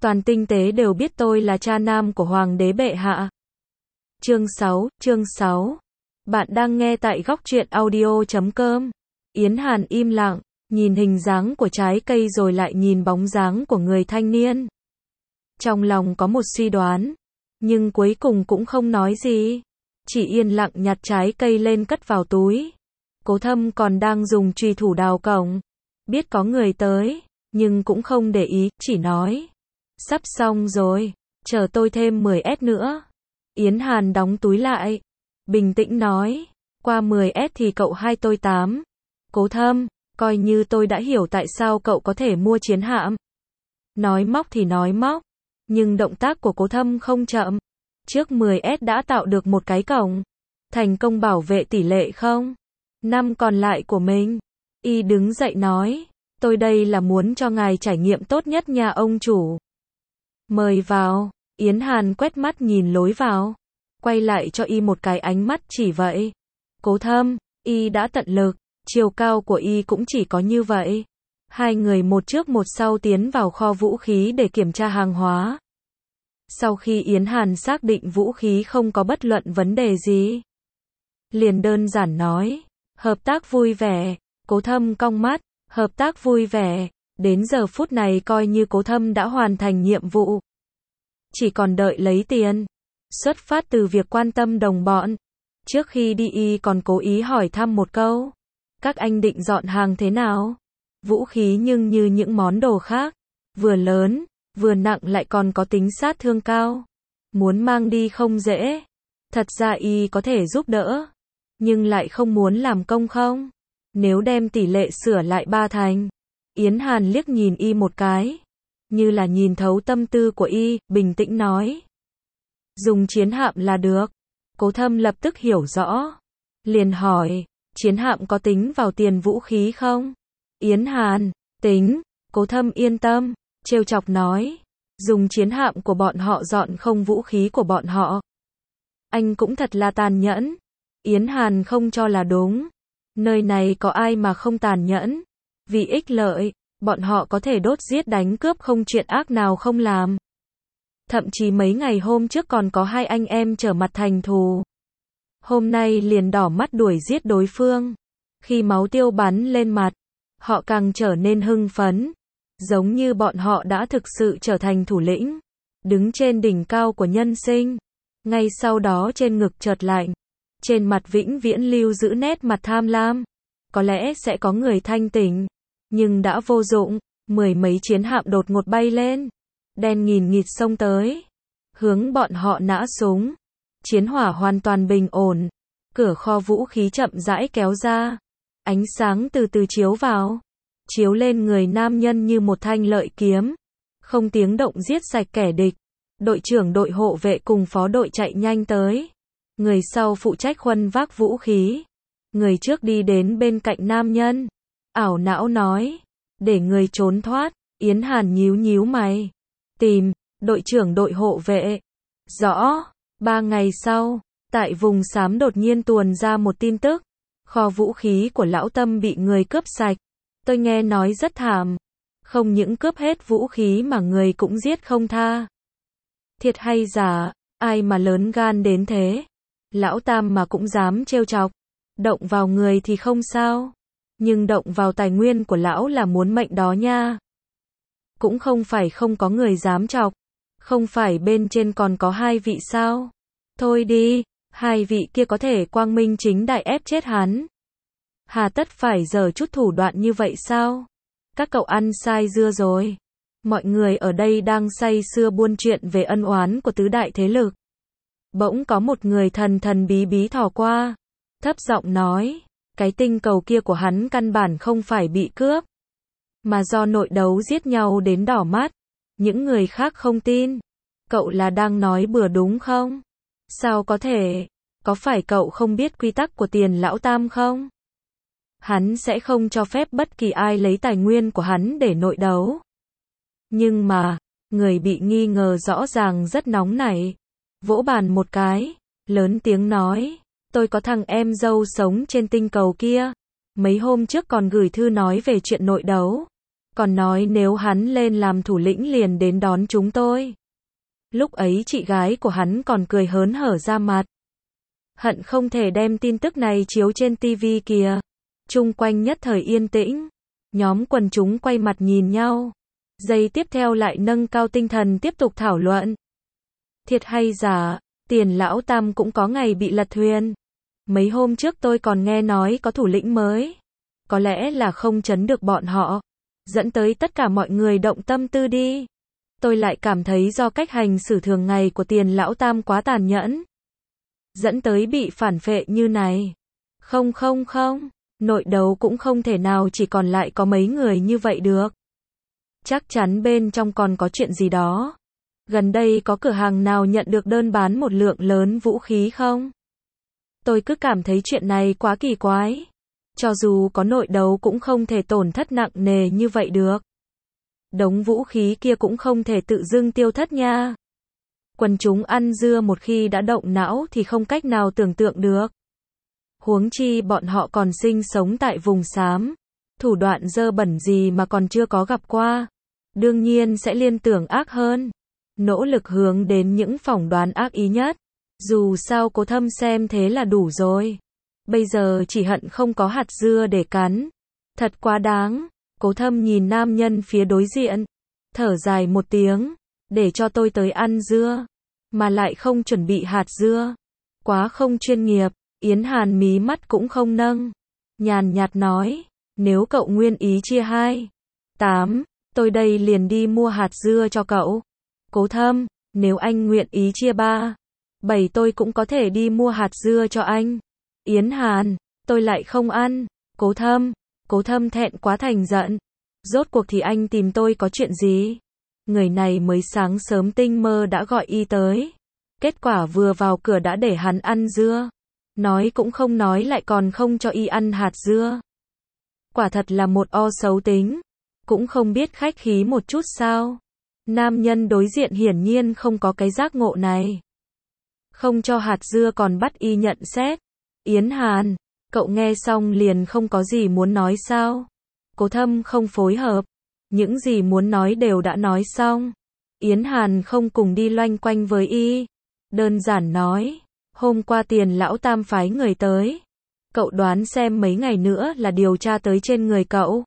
Toàn tinh tế đều biết tôi là cha nam của Hoàng đế bệ hạ. Chương 6. Bạn đang nghe tại góc truyện audio.com. Yến Hàn im lặng, nhìn hình dáng của trái cây rồi lại nhìn bóng dáng của người thanh niên. Trong lòng có một suy đoán, nhưng cuối cùng cũng không nói gì. Chỉ yên lặng nhặt trái cây lên cất vào túi. Cố Thâm còn đang dùng chùy thủ đào cổng. Biết có người tới, nhưng cũng không để ý, chỉ nói. Sắp xong rồi, chờ tôi thêm 10S nữa. Yến Hàn đóng túi lại, bình tĩnh nói, qua 10S thì cậu 2 tôi 8. Cố Thâm, coi như tôi đã hiểu tại sao cậu có thể mua chiến hạm. Nói móc thì nói móc, nhưng động tác của Cố Thâm không chậm. Trước 10S đã tạo được một cái cổng, thành công bảo vệ tỷ lệ 0,5 còn lại của mình. Y đứng dậy nói, tôi đây là muốn cho ngài trải nghiệm tốt nhất nha ông chủ. Mời vào. Yến Hàn quét mắt nhìn lối vào, quay lại cho Y một cái ánh mắt chỉ vậy. Cố Thâm, Y đã tận lực, chiều cao của Y cũng chỉ có như vậy. Hai người một trước một sau tiến vào kho vũ khí để kiểm tra hàng hóa. Sau khi Yến Hàn xác định vũ khí không có bất luận vấn đề gì, liền đơn giản nói, hợp tác vui vẻ. Cố Thâm cong mắt, hợp tác vui vẻ. Đến giờ phút này coi như Cố Thâm đã hoàn thành nhiệm vụ, chỉ còn đợi lấy tiền. Xuất phát từ việc quan tâm đồng bọn, trước khi đi Y còn cố ý hỏi thăm một câu, các anh định dọn hàng thế nào? Vũ khí nhưng như những món đồ khác, vừa lớn, vừa nặng lại còn có tính sát thương cao, muốn mang đi không dễ. Thật ra Y có thể giúp đỡ, nhưng lại không muốn làm công không. Nếu đem tỷ lệ sửa lại 3 thành. Yến Hàn liếc nhìn Y một cái, như là nhìn thấu tâm tư của Y, bình tĩnh nói. Dùng chiến hạm là được. Cố Thâm lập tức hiểu rõ, liền hỏi, chiến hạm có tính vào tiền vũ khí không? Yến Hàn, tính. Cố Thâm yên tâm, trêu chọc nói, dùng chiến hạm của bọn họ dọn không vũ khí của bọn họ. Anh cũng thật là tàn nhẫn. Yến Hàn không cho là đúng. Nơi này có ai mà không tàn nhẫn? Vì ích lợi, bọn họ có thể đốt giết đánh cướp không chuyện ác nào không làm. Thậm chí mấy ngày hôm trước còn có 2 anh em trở mặt thành thù. Hôm nay liền đỏ mắt đuổi giết đối phương. Khi máu tiêu bắn lên mặt, họ càng trở nên hưng phấn. Giống như bọn họ đã thực sự trở thành thủ lĩnh, đứng trên đỉnh cao của nhân sinh. Ngay sau đó trên ngực chợt lạnh, trên mặt vĩnh viễn lưu giữ nét mặt tham lam. Có lẽ sẽ có người thanh tỉnh, nhưng đã vô dụng. 10 mấy chiến hạm đột ngột bay lên, đen nghìn nghịt xông tới, hướng bọn họ nã súng. Chiến hỏa hoàn toàn bình ổn, cửa kho vũ khí chậm rãi kéo ra, ánh sáng từ từ chiếu vào, chiếu lên người nam nhân như một thanh lợi kiếm, không tiếng động giết sạch kẻ địch. Đội trưởng đội hộ vệ cùng phó đội chạy nhanh tới, người sau phụ trách khuân vác vũ khí. Người trước đi đến bên cạnh nam nhân, ảo não nói, để người trốn thoát. Yến Hàn nhíu nhíu mày, tìm. Đội trưởng đội hộ vệ, rõ. 3 ngày sau, tại vùng xám đột nhiên tuồn ra một tin tức, kho vũ khí của Lão Tâm bị người cướp sạch. Tôi nghe nói rất thảm, không những cướp hết vũ khí mà người cũng giết không tha. Thiệt hay giả, ai mà lớn gan đến thế? Lão Tam mà cũng dám trêu chọc. Động vào người thì không sao, nhưng động vào tài nguyên của lão là muốn mệnh đó nha. Cũng không phải không có người dám chọc, không phải bên trên còn có 2 vị sao? Thôi đi, 2 vị kia có thể quang minh chính đại ép chết hắn. Hà tất phải giở chút thủ đoạn như vậy sao? Các cậu ăn sai dưa rồi. Mọi người ở đây đang say sưa buôn chuyện về ân oán của tứ đại thế lực. Bỗng có một người thần thần bí bí thò qua, thấp giọng nói, cái tinh cầu kia của hắn căn bản không phải bị cướp, mà do nội đấu giết nhau đến đỏ mắt. Những người khác không tin. Cậu là đang nói bừa đúng không? Sao có thể? Có phải cậu không biết quy tắc của tiền Lão Tam không? Hắn sẽ không cho phép bất kỳ ai lấy tài nguyên của hắn để nội đấu. Nhưng mà, người bị nghi ngờ rõ ràng rất nóng nảy, vỗ bàn một cái, lớn tiếng nói, tôi có thằng em dâu sống trên tinh cầu kia, mấy hôm trước còn gửi thư nói về chuyện nội đấu. Còn nói nếu hắn lên làm thủ lĩnh liền đến đón chúng tôi. Lúc ấy chị gái của hắn còn cười hớn hở ra mặt. Hận không thể đem tin tức này chiếu trên tivi kìa. Chung quanh nhất thời yên tĩnh. Nhóm quần chúng quay mặt nhìn nhau. Giây tiếp theo lại nâng cao tinh thần tiếp tục thảo luận. Thiệt hay giả, Tiền lão tam cũng có ngày bị lật thuyền. Mấy hôm trước tôi còn nghe nói có thủ lĩnh mới. Có lẽ là không trấn được bọn họ. Dẫn tới tất cả mọi người động tâm tư đi. Tôi lại cảm thấy do cách hành xử thường ngày của Tiền lão tam quá tàn nhẫn. Dẫn tới bị phản phệ như này. Không, nội đấu cũng không thể nào chỉ còn lại có mấy người như vậy được. Chắc chắn bên trong còn có chuyện gì đó. Gần đây có cửa hàng nào nhận được đơn bán một lượng lớn vũ khí không? Tôi cứ cảm thấy chuyện này quá kỳ quái. Cho dù có nội đấu cũng không thể tổn thất nặng nề như vậy được. Đống vũ khí kia cũng không thể tự dưng tiêu thất nha. Quần chúng ăn dưa một khi đã động não thì không cách nào tưởng tượng được. Huống chi bọn họ còn sinh sống tại vùng xám. Thủ đoạn dơ bẩn gì mà còn chưa có gặp qua. Đương nhiên sẽ liên tưởng ác hơn. Nỗ lực hướng đến những phỏng đoán ác ý nhất. Dù sao Cố Thâm xem thế là đủ rồi. Bây giờ chỉ hận không có hạt dưa để cắn. Thật quá đáng. Cố Thâm nhìn nam nhân phía đối diện. Thở dài một tiếng. Để cho tôi tới ăn dưa. Mà lại không chuẩn bị hạt dưa. Quá không chuyên nghiệp. Yến Hàn mí mắt cũng không nâng. Nhàn nhạt nói. Nếu cậu nguyên ý chia 2, 8, tôi đây liền đi mua hạt dưa cho cậu. Cố Thâm, nếu anh nguyện ý chia 3, 7 tôi cũng có thể đi mua hạt dưa cho anh. Yến Hàn, tôi lại không ăn. Cố Thâm thẹn quá thành giận. Rốt cuộc thì anh tìm tôi có chuyện gì? Người này mới sáng sớm tinh mơ đã gọi y tới. Kết quả vừa vào cửa đã để hắn ăn dưa. Nói cũng không nói lại còn không cho y ăn hạt dưa. Quả thật là một o xấu tính. Cũng không biết khách khí một chút sao. Nam nhân đối diện hiển nhiên không có cái giác ngộ này. Không cho hạt dưa còn bắt y nhận xét. Yến Hàn, cậu nghe xong liền không có gì muốn nói sao? Cố Thâm không phối hợp. Những gì muốn nói đều đã nói xong. Yến Hàn không cùng đi loanh quanh với y. Đơn giản nói. Hôm qua Tiền lão tam phái người tới. Cậu đoán xem mấy ngày nữa là điều tra tới trên người cậu.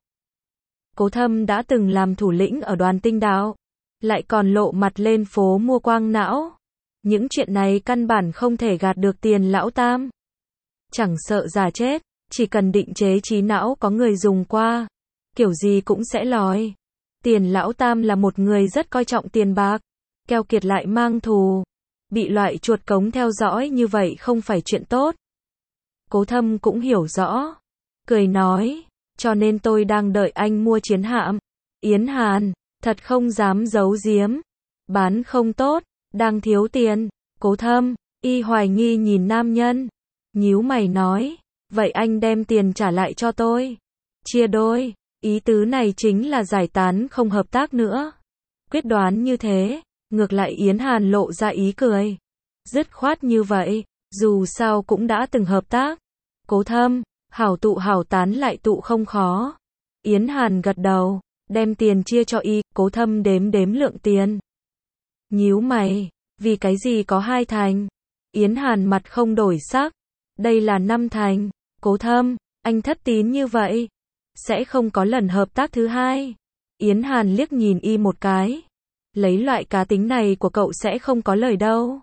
Cố Thâm đã từng làm thủ lĩnh ở Đoàn Tinh Đạo. Lại còn lộ mặt lên phố mua quang não. Những chuyện này căn bản không thể gạt được Tiền lão tam. Chẳng sợ già chết. Chỉ cần định chế trí não có người dùng qua. Kiểu gì cũng sẽ lòi. Tiền lão tam là một người rất coi trọng tiền bạc. Keo kiệt lại mang thù. Bị loại chuột cống theo dõi như vậy không phải chuyện tốt. Cố Thâm cũng hiểu rõ. Cười nói. Cho nên tôi đang đợi anh mua chiến hạm. Yến Hàn. Thật không dám giấu giếm. Bán không tốt. Đang thiếu tiền. Cố Thâm. Y hoài nghi nhìn nam nhân. Nhíu mày nói. Vậy anh đem tiền trả lại cho tôi. Chia đôi. Ý tứ này chính là giải tán không hợp tác nữa. Quyết đoán như thế. Ngược lại Yến Hàn lộ ra ý cười. Dứt khoát như vậy. Dù sao cũng đã từng hợp tác. Cố Thâm. Hảo tụ hảo tán lại tụ không khó. Yến Hàn gật đầu. Đem tiền chia cho y. Cố Thâm đếm lượng tiền. Nhíu mày. Vì cái gì có 2 thành? Yến Hàn mặt không đổi sắc. Đây là 5 thành. Cố Thâm. Anh thất tín như vậy. Sẽ không có lần hợp tác thứ 2. Yến Hàn liếc nhìn y một cái. Lấy loại cá tính này của cậu sẽ không có lời đâu.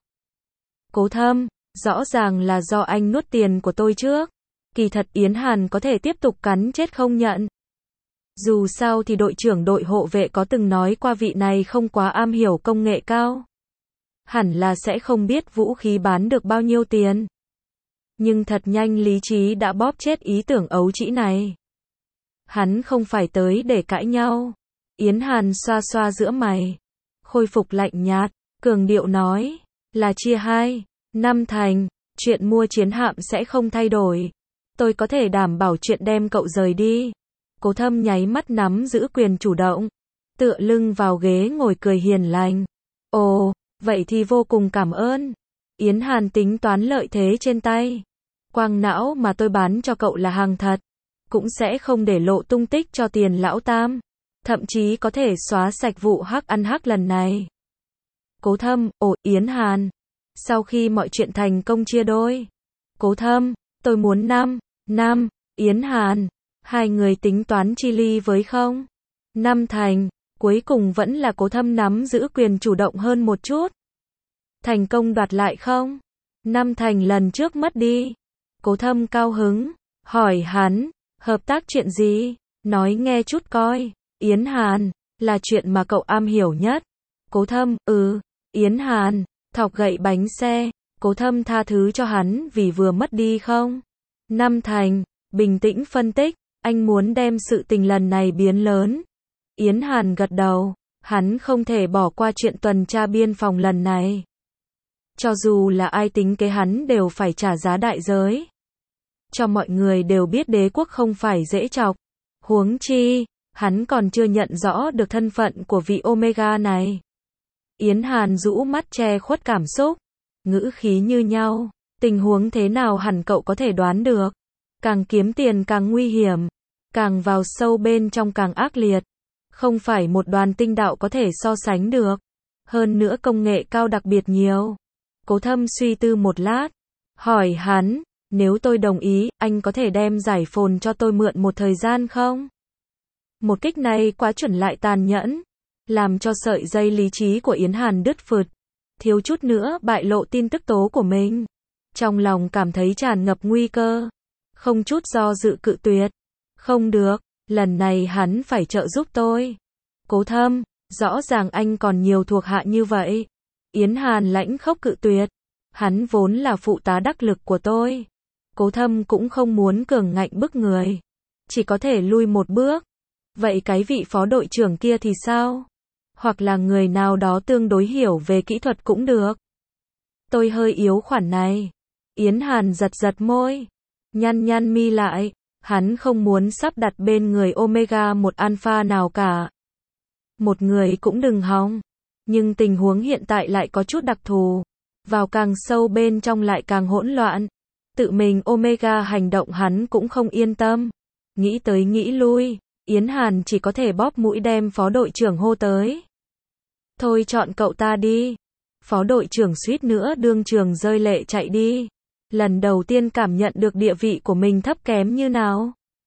Cố Thâm. Rõ ràng là do anh nuốt tiền của tôi trước. Kỳ thật Yến Hàn có thể tiếp tục cắn chết không nhận. Dù sao thì đội trưởng đội hộ vệ có từng nói qua vị này không quá am hiểu công nghệ cao. Hẳn là sẽ không biết vũ khí bán được bao nhiêu tiền. Nhưng thật nhanh lý trí đã bóp chết ý tưởng ấu trĩ này. Hắn không phải tới để cãi nhau. Yến Hàn xoa xoa giữa mày. Khôi phục lạnh nhạt. Cường điệu nói. Là chia 2, 5 thành. Chuyện mua chiến hạm sẽ không thay đổi. Tôi có thể đảm bảo chuyện đem cậu rời đi. Cố Thâm nháy mắt nắm giữ quyền chủ động. Tựa lưng vào ghế ngồi cười hiền lành. Ồ, vậy thì vô cùng cảm ơn. Yến Hàn tính toán lợi thế trên tay. Quang não mà tôi bán cho cậu là hàng thật. Cũng sẽ không để lộ tung tích cho Tiền lão tam. thậm chí có thể xóa sạch vụ hắc ăn hắc lần này. Cố Thâm, Yến Hàn. Sau khi mọi chuyện thành công chia đôi. Cố Thâm, tôi muốn 5. Yến Hàn, hai người tính toán chi ly với không? 5 thành, cuối cùng vẫn là Cố Thâm nắm giữ quyền chủ động hơn một chút. Thành công đoạt lại không? 5 thành lần trước mất đi. Cố Thâm cao hứng, hỏi hắn, hợp tác chuyện gì? Nói nghe chút coi. Yến Hàn, là chuyện mà cậu am hiểu nhất. Cố Thâm, Yến Hàn, thọc gậy bánh xe. Cố Thâm tha thứ cho hắn vì vừa mất đi không? 5 thành, bình tĩnh phân tích, anh muốn đem sự tình lần này biến lớn. Yến Hàn gật đầu, hắn không thể bỏ qua chuyện tuần tra biên phòng lần này. Cho dù là ai tính kế hắn đều phải trả giá đại giới. Cho mọi người đều biết đế quốc không phải dễ chọc. Huống chi, hắn còn chưa nhận rõ được thân phận của vị Omega này. Yến Hàn rũ mắt che khuất cảm xúc, ngữ khí như nhau. Tình huống thế nào hẳn cậu có thể đoán được. Càng kiếm tiền càng nguy hiểm, càng vào sâu bên trong càng ác liệt. Không phải một đoàn tinh đạo có thể so sánh được. Hơn nữa công nghệ cao đặc biệt nhiều. Cố Thâm suy tư một lát, hỏi hắn, nếu tôi đồng ý, anh có thể đem giải phồn cho tôi mượn một thời gian không? Một kích này quá chuẩn lại tàn nhẫn, làm cho sợi dây lý trí của Yến Hàn đứt phượt, thiếu chút nữa bại lộ tin tức tố của mình. Trong lòng cảm thấy tràn ngập nguy cơ, không chút do dự cự tuyệt. Không được, lần này hắn phải trợ giúp tôi. Cố Thâm, rõ ràng anh còn nhiều thuộc hạ như vậy. Yến Hàn lãnh khốc cự tuyệt. Hắn vốn là phụ tá đắc lực của tôi. Cố Thâm cũng không muốn cường ngạnh bức người. Chỉ có thể lui một bước. Vậy cái vị phó đội trưởng kia thì sao? Hoặc là người nào đó tương đối hiểu về kỹ thuật cũng được. Tôi hơi yếu khoản này. Yến Hàn giật giật môi. Nhăn mi lại. Hắn không muốn sắp đặt bên người Omega một alpha nào cả. Một người cũng đừng hòng. Nhưng tình huống hiện tại lại có chút đặc thù. Vào càng sâu bên trong lại càng hỗn loạn. Tự mình Omega hành động hắn cũng không yên tâm. Nghĩ tới nghĩ lui, Yến Hàn chỉ có thể bóp mũi đem phó đội trưởng hô tới. Thôi chọn cậu ta đi. Phó đội trưởng suýt nữa đương trường rơi lệ chạy đi. Lần đầu tiên cảm nhận được địa vị của mình thấp kém như nào.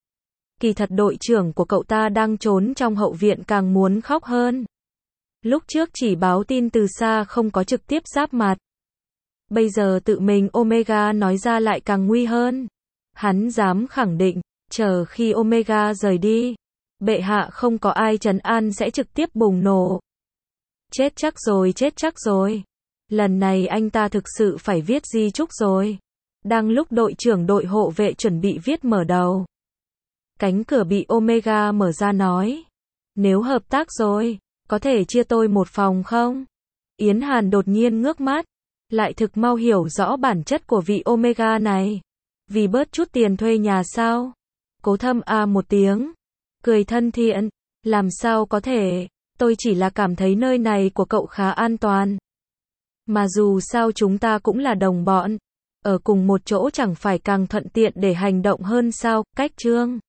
Kỳ thật đội trưởng của cậu ta đang trốn trong hậu viện càng muốn khóc hơn. Lúc trước chỉ báo tin từ xa không có trực tiếp giáp mặt. Bây giờ tự mình Omega nói ra lại càng nguy hơn. Hắn dám khẳng định, chờ khi Omega rời đi, bệ hạ không có ai trấn an sẽ trực tiếp bùng nổ. Chết chắc rồi. Lần này anh ta thực sự phải viết di chúc rồi. Đang lúc đội trưởng đội hộ vệ chuẩn bị viết mở đầu. Cánh cửa bị Omega mở ra nói. Nếu hợp tác rồi, có thể chia tôi một phòng không? Yến Hàn đột nhiên ngước mắt. Lại thực mau hiểu rõ bản chất của vị Omega này. Vì bớt chút tiền thuê nhà sao? Cố Thâm một tiếng. Cười thân thiện. Làm sao có thể? Tôi chỉ là cảm thấy nơi này của cậu khá an toàn. Mà dù sao chúng ta cũng là đồng bọn. Ở cùng một chỗ chẳng phải càng thuận tiện để hành động hơn sao? Cách chương